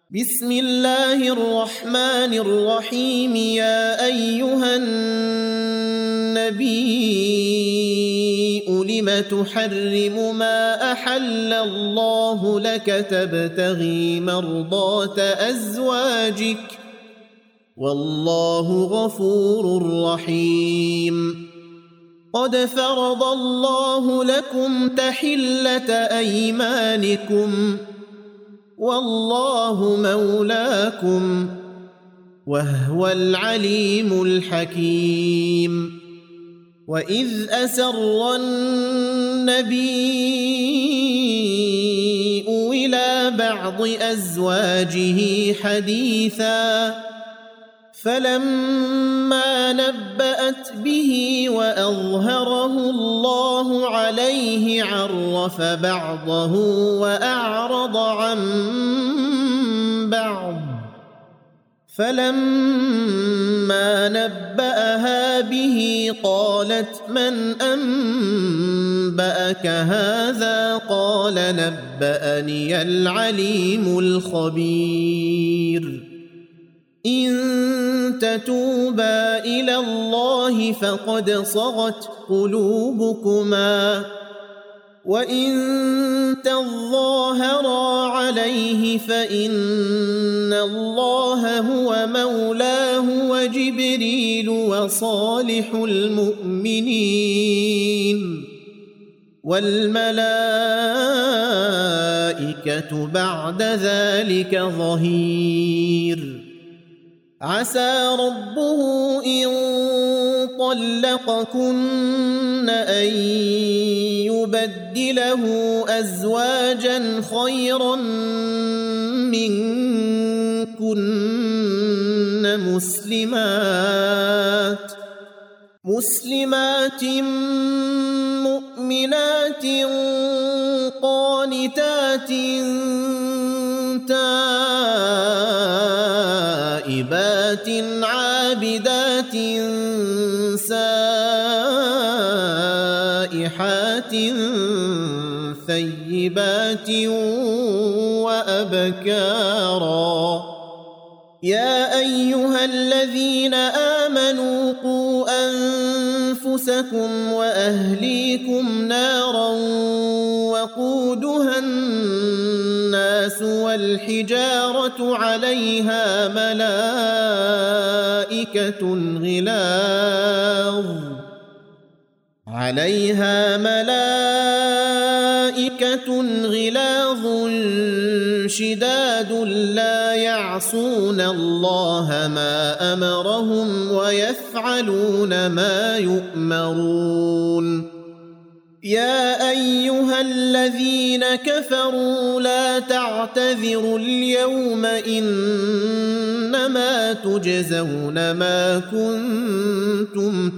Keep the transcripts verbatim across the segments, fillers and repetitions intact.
بسم الله الرحمن الرحيم يا أيها النبي لم تحرم ما أحل الله لك تبتغي مرضات أزواجك والله غفور رحيم قد فرض الله لكم تحلة أيمانكم والله مولاكم وهو العليم الحكيم وإذ أسر النبي إلى بعض أزواجه حديثا فلما نبأت به وأظهره الله عليه عرف بعضه وأعرض عن بعض فلما نبأها به قالت من أنبأك هذا قال نبأني العليم الخبير إن تتوبا إلى الله فقد صغت قلوبكما وإن تظاهرا عليه فإن الله هو مولاه وجبريل وصالح المؤمنين والملائكة بعد ذلك ظهير عسى ربه إن طلقكن أن يبدله أزواجا خيرا منكن مسلمات مسلمات مؤمنات قانتات تائبات عابدات سائحات ثيبات وأبكارا يا أيها الذين آمنوا قوا أنفسكم وأهليكم نارا وقودها الناس والحجارة عليها ملائكة غلاظ عليها ملائكة غلاظ شداد لا يعصون الله ما أمرهم ويفعلون ما يؤمرون يا أيها الذين كفروا لا تعتذروا اليوم إنما تجزون ما كنتم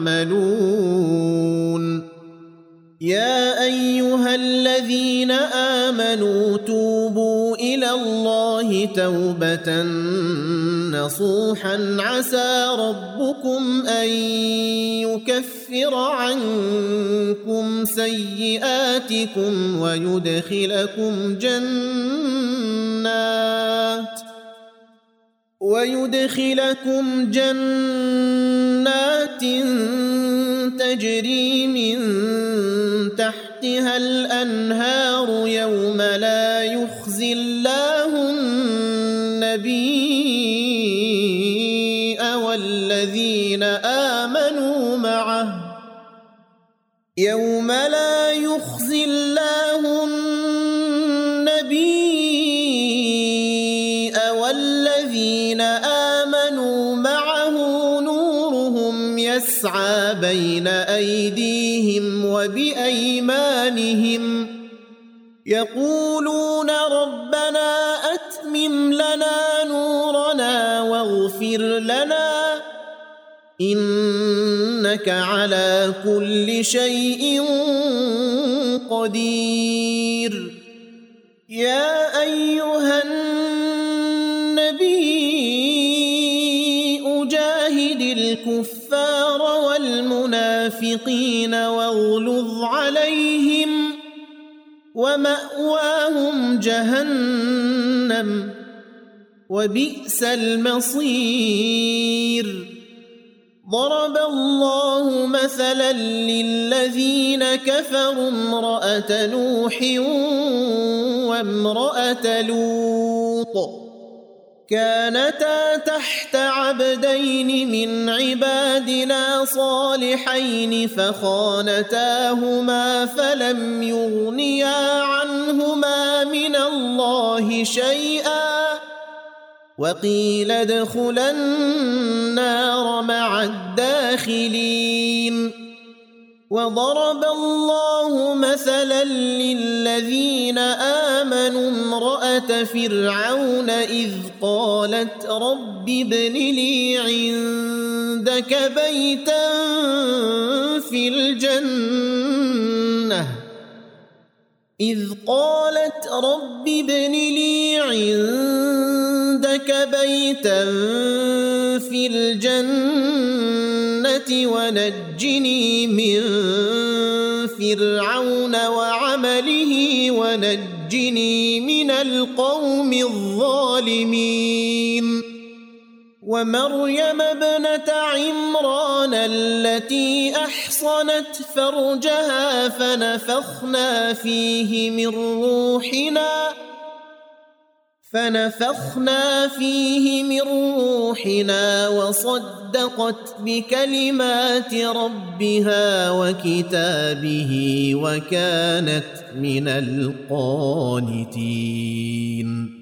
تعملون يا أيها الذين آمنوا توبوا إلى الله توبة نصوحا عسى ربكم أن يكفر عنكم سيئاتكم ويدخلكم جنات ويدخلكم جنات تجري من تحتها الأنهار يوم لا يخزي الله النبي والذين آمنوا معه يوم لا يخزي الله النبي والذين آمنوا معه نورهم يسعى بين أيديهم وبأيمانهم يقولون ربنا أتمم لنا نورنا واغفر لنا إنك على كل شيء قدير يا أيها النبي أجاهد الكفار والمنافقين واغلظ عليهم ومأواهم جهنم وبئس المصير. ضرب الله مثلا للذين كفروا امرأة نوح وامرأة لوط كانتا تحت عبدين من عبادنا صالحين فخانتاهما فلم يغنيا عنهما من الله شيئا وقيل ادخلا النار مع الداخلين. وضرب الله مثلا للذين آمنوا امرأة فرعون إذ قالت رب ابن لي عندك بيتا في الجنة إذ قالت رب ابن لي عندك بيتا في الجنة ونجني من فرعون وعمله ونجني من القوم الظالمين. ومريم ابنة عمران التي أحصنت فرجها فنفخنا فيه من روحنا فنفخنا فيه من روحنا وصدقت بكلمات ربها وكتابه وكانت من القانتين.